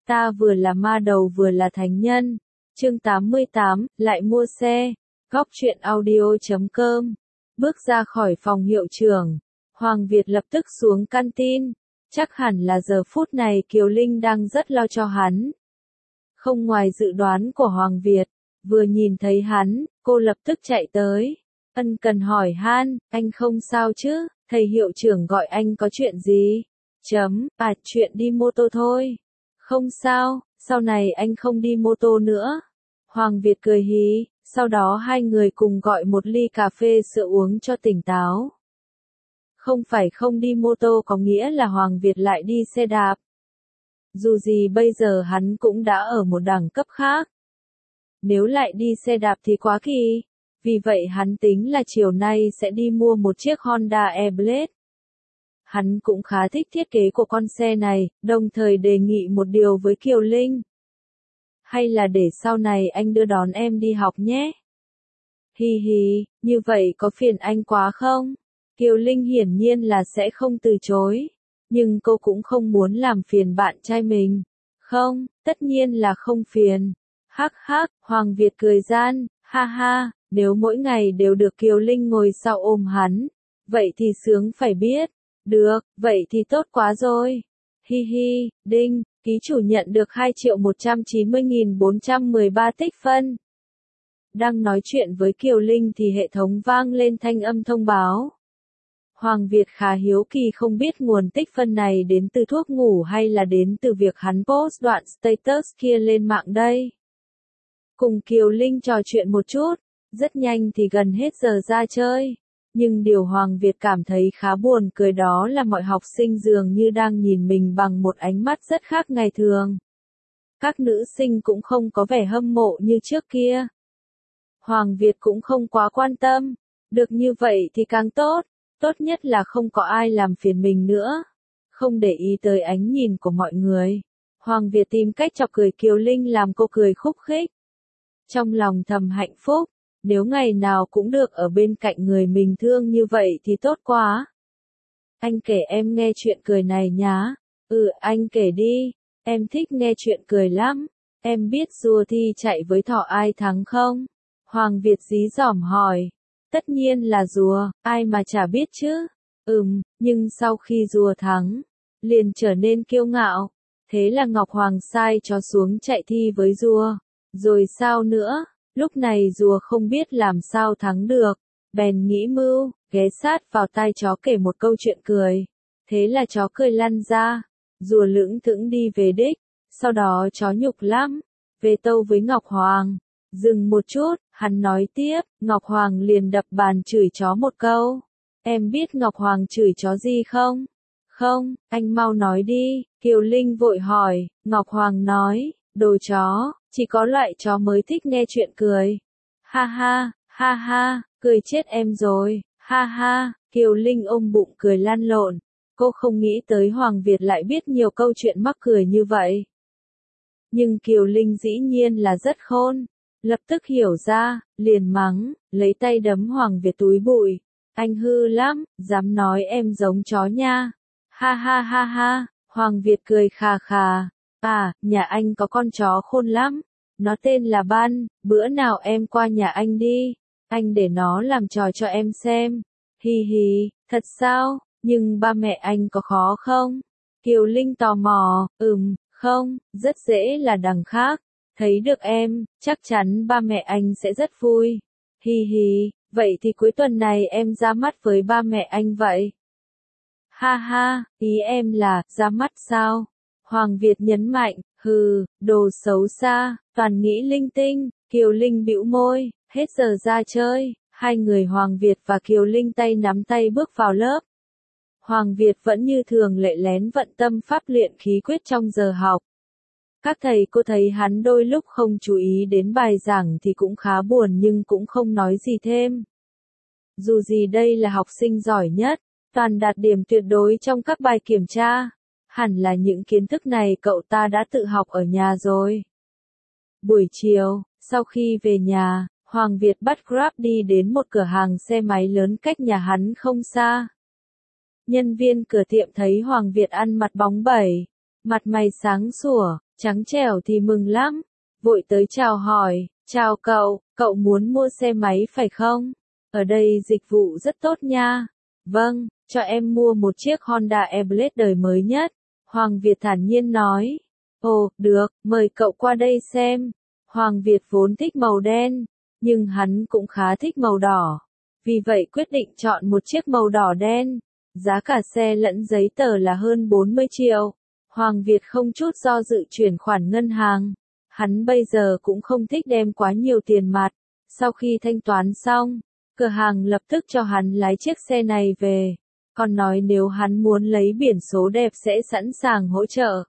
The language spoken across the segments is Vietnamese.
Ta vừa là ma đầu vừa là thánh nhân. Chương 88, lại mua xe. Góc truyện audio.com. Bước ra khỏi phòng hiệu trưởng, Hoàng Việt lập tức xuống canteen. Chắc hẳn là giờ phút này Kiều Linh đang rất lo cho hắn. Không ngoài dự đoán của Hoàng Việt, vừa nhìn thấy hắn, cô lập tức chạy tới. Ân cần hỏi han, anh không sao chứ, thầy hiệu trưởng gọi anh có chuyện gì? Chuyện đi mô tô thôi. Không sao, sau này anh không đi mô tô nữa. Hoàng Việt cười hí, sau đó hai người cùng gọi một ly cà phê sữa uống cho tỉnh táo. Không phải không đi mô tô có nghĩa là Hoàng Việt lại đi xe đạp. Dù gì bây giờ hắn cũng đã ở một đẳng cấp khác. Nếu lại đi xe đạp thì quá kỳ. Vì vậy hắn tính là chiều nay sẽ đi mua một chiếc Honda Airblade. Hắn cũng khá thích thiết kế của con xe này, đồng thời đề nghị một điều với Kiều Linh. Hay là để sau này anh đưa đón em đi học nhé. Hi hi, như vậy có phiền anh quá không? Kiều Linh hiển nhiên là sẽ không từ chối. Nhưng cô cũng không muốn làm phiền bạn trai mình. Không, tất nhiên là không phiền. Hắc hắc, Hoàng Việt cười gian, ha ha, nếu mỗi ngày đều được Kiều Linh ngồi sau ôm hắn, vậy thì sướng phải biết. Được, vậy thì tốt quá rồi. Hi hi, đinh, ký chủ nhận được 2.190.413 tích phân. Đang nói chuyện với Kiều Linh thì hệ thống vang lên thanh âm thông báo. Hoàng Việt khá hiếu kỳ không biết nguồn tích phân này đến từ thuốc ngủ hay là đến từ việc hắn post đoạn status kia lên mạng đây. Cùng Kiều Linh trò chuyện một chút, rất nhanh thì gần hết giờ ra chơi. Nhưng điều Hoàng Việt cảm thấy khá buồn cười đó là mọi học sinh dường như đang nhìn mình bằng một ánh mắt rất khác ngày thường. Các nữ sinh cũng không có vẻ hâm mộ như trước kia. Hoàng Việt cũng không quá quan tâm. Được như vậy thì càng tốt. Tốt nhất là không có ai làm phiền mình nữa. Không để ý tới ánh nhìn của mọi người. Hoàng Việt tìm cách chọc cười Kiều Linh làm cô cười khúc khích. Trong lòng thầm hạnh phúc. Nếu ngày nào cũng được ở bên cạnh người mình thương như vậy thì tốt quá. Anh kể em nghe chuyện cười này nhá. Anh kể đi. Em thích nghe chuyện cười lắm. Em biết rùa thi chạy với thỏ ai thắng không? Hoàng Việt dí dỏm hỏi. Tất nhiên là rùa, ai mà chả biết chứ. Nhưng sau khi rùa thắng, liền trở nên kiêu ngạo. Thế là Ngọc Hoàng sai cho xuống chạy thi với rùa. Rồi sao nữa? Lúc này rùa không biết làm sao thắng được, bèn nghĩ mưu, ghé sát vào tai chó kể một câu chuyện cười. Thế là chó cười lăn ra, rùa lững thững đi về đích, sau đó chó nhục lắm, về tâu với Ngọc Hoàng. Dừng một chút, hắn nói tiếp, Ngọc Hoàng liền đập bàn chửi chó một câu. Em biết Ngọc Hoàng chửi chó gì không? Không, anh mau nói đi, Kiều Linh vội hỏi, Ngọc Hoàng nói, đồ chó. Chỉ có loại chó mới thích nghe chuyện cười. Ha ha, cười chết em rồi. Ha ha, Kiều Linh ôm bụng cười lăn lộn. Cô không nghĩ tới Hoàng Việt lại biết nhiều câu chuyện mắc cười như vậy. Nhưng Kiều Linh dĩ nhiên là rất khôn. Lập tức hiểu ra, liền mắng, lấy tay đấm Hoàng Việt túi bụi. Anh hư lắm, dám nói em giống chó nha. Ha ha, Hoàng Việt cười khà khà. Nhà anh có con chó khôn lắm. Nó tên là Ban, bữa nào em qua nhà anh đi. Anh để nó làm trò cho em xem. Hi hi, thật sao? Nhưng ba mẹ anh có khó không? Kiều Linh tò mò, không, rất dễ là đằng khác. Thấy được em, chắc chắn ba mẹ anh sẽ rất vui. Hi hi, vậy thì cuối tuần này em ra mắt với ba mẹ anh vậy. Ha ha, ý em là, ra mắt sao? Hoàng Việt nhấn mạnh, đồ xấu xa, toàn nghĩ linh tinh. Kiều Linh bĩu môi, hết giờ ra chơi, hai người Hoàng Việt và Kiều Linh tay nắm tay bước vào lớp. Hoàng Việt vẫn như thường lệ lén vận tâm pháp luyện khí quyết trong giờ học. Các thầy cô thấy hắn đôi lúc không chú ý đến bài giảng thì cũng khá buồn nhưng cũng không nói gì thêm. Dù gì đây là học sinh giỏi nhất, toàn đạt điểm tuyệt đối trong các bài kiểm tra. Hẳn là những kiến thức này cậu ta đã tự học ở nhà rồi. Buổi chiều, sau khi về nhà, Hoàng Việt bắt Grab đi đến một cửa hàng xe máy lớn cách nhà hắn không xa. Nhân viên cửa tiệm thấy Hoàng Việt ăn mặc bóng bẩy, mặt mày sáng sủa, Trắng trẻo thì mừng lắm, vội tới chào hỏi, chào cậu muốn mua xe máy phải không? Ở đây dịch vụ rất tốt nha. Vâng, cho em mua một chiếc Honda Airblade đời mới nhất. Hoàng Việt thản nhiên nói. Ồ, được, mời cậu qua đây xem. Hoàng Việt vốn thích màu đen, nhưng hắn cũng khá thích màu đỏ. Vì vậy quyết định chọn một chiếc màu đỏ đen. Giá cả xe lẫn giấy tờ là hơn 40 triệu. Hoàng Việt không chút do dự chuyển khoản ngân hàng. Hắn bây giờ cũng không thích đem quá nhiều tiền mặt. Sau khi thanh toán xong, cửa hàng lập tức cho hắn lái chiếc xe này về. Còn nói nếu hắn muốn lấy biển số đẹp sẽ sẵn sàng hỗ trợ.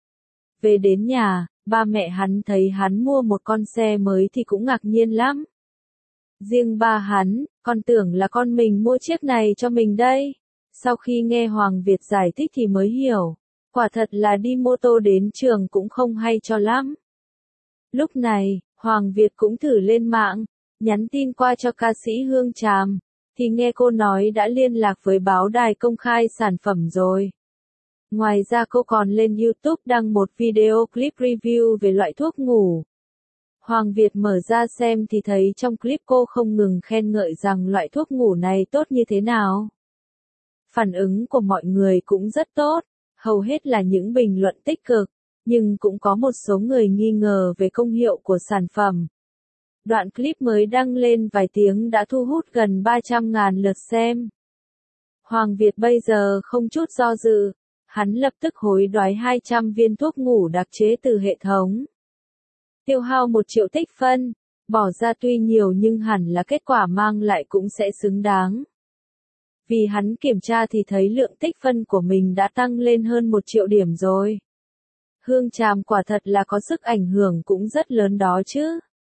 Về đến nhà, ba mẹ hắn thấy hắn mua một con xe mới thì cũng ngạc nhiên lắm. Riêng ba hắn, còn tưởng là con mình mua chiếc này cho mình đây. Sau khi nghe Hoàng Việt giải thích thì mới hiểu. Quả thật là đi mô tô đến trường cũng không hay cho lắm. Lúc này, Hoàng Việt cũng thử lên mạng, nhắn tin qua cho ca sĩ Hương Tràm, thì nghe cô nói đã liên lạc với báo đài công khai sản phẩm rồi. Ngoài ra cô còn lên YouTube đăng một video clip review về loại thuốc ngủ. Hoàng Việt mở ra xem thì thấy trong clip cô không ngừng khen ngợi rằng loại thuốc ngủ này tốt như thế nào. Phản ứng của mọi người cũng rất tốt, hầu hết là những bình luận tích cực, nhưng cũng có một số người nghi ngờ về công hiệu của sản phẩm. Đoạn clip mới đăng lên vài tiếng đã thu hút gần 300.000 lượt xem. Hoàng Việt bây giờ không chút do dự, hắn lập tức hối đoái 200 viên thuốc ngủ đặc chế từ hệ thống. Tiêu hao 1 triệu tích phân, bỏ ra tuy nhiều nhưng hẳn là kết quả mang lại cũng sẽ xứng đáng. Vì hắn kiểm tra thì thấy lượng tích phân của mình đã tăng lên hơn 1 triệu điểm rồi. Hương Tràm quả thật là có sức ảnh hưởng cũng rất lớn đó chứ.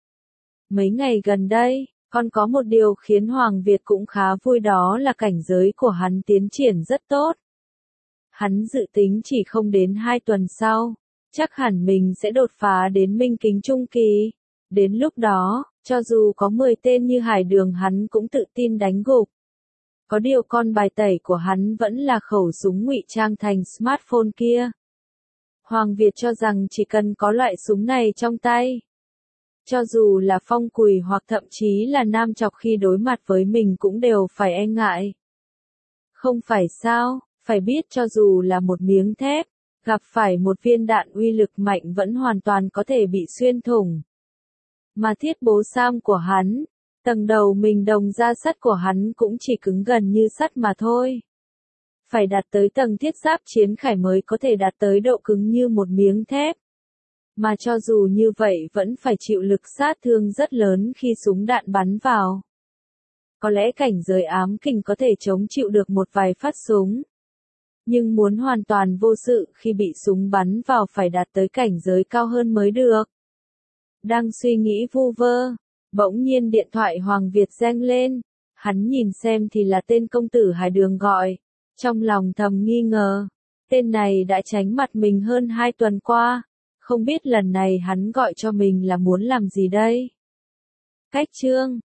Mấy ngày gần đây, còn có một điều khiến Hoàng Việt cũng khá vui đó là cảnh giới của hắn tiến triển rất tốt. Hắn dự tính chỉ không đến 2 tuần sau, chắc hẳn mình sẽ đột phá đến minh kính trung kỳ. Đến lúc đó, cho dù có 10 tên như Hải Đường hắn cũng tự tin đánh gục. Có điều con bài tẩy của hắn vẫn là khẩu súng ngụy trang thành smartphone kia. Hoàng Việt cho rằng chỉ cần có loại súng này trong tay, cho dù là Phong Cùi hoặc thậm chí là Nam Chọc khi đối mặt với mình cũng đều phải e ngại. Không phải sao, phải biết cho dù là một miếng thép, gặp phải một viên đạn uy lực mạnh vẫn hoàn toàn có thể bị xuyên thủng. Mà thiết bố sam của hắn, tầng đầu mình đồng da sắt của hắn cũng chỉ cứng gần như sắt mà thôi. Phải đạt tới tầng thiết giáp chiến khải mới có thể đạt tới độ cứng như một miếng thép. Mà cho dù như vậy vẫn phải chịu lực sát thương rất lớn khi súng đạn bắn vào. Có lẽ cảnh giới ám kình có thể chống chịu được một vài phát súng. Nhưng muốn hoàn toàn vô sự khi bị súng bắn vào phải đạt tới cảnh giới cao hơn mới được. Đang suy nghĩ vu vơ, bỗng nhiên điện thoại Hoàng Việt reng lên. Hắn nhìn xem thì là tên công tử Hải Đường gọi. Trong lòng thầm nghi ngờ, tên này đã tránh mặt mình hơn 2 tuần qua. Không biết lần này hắn gọi cho mình là muốn làm gì đây? Cách chương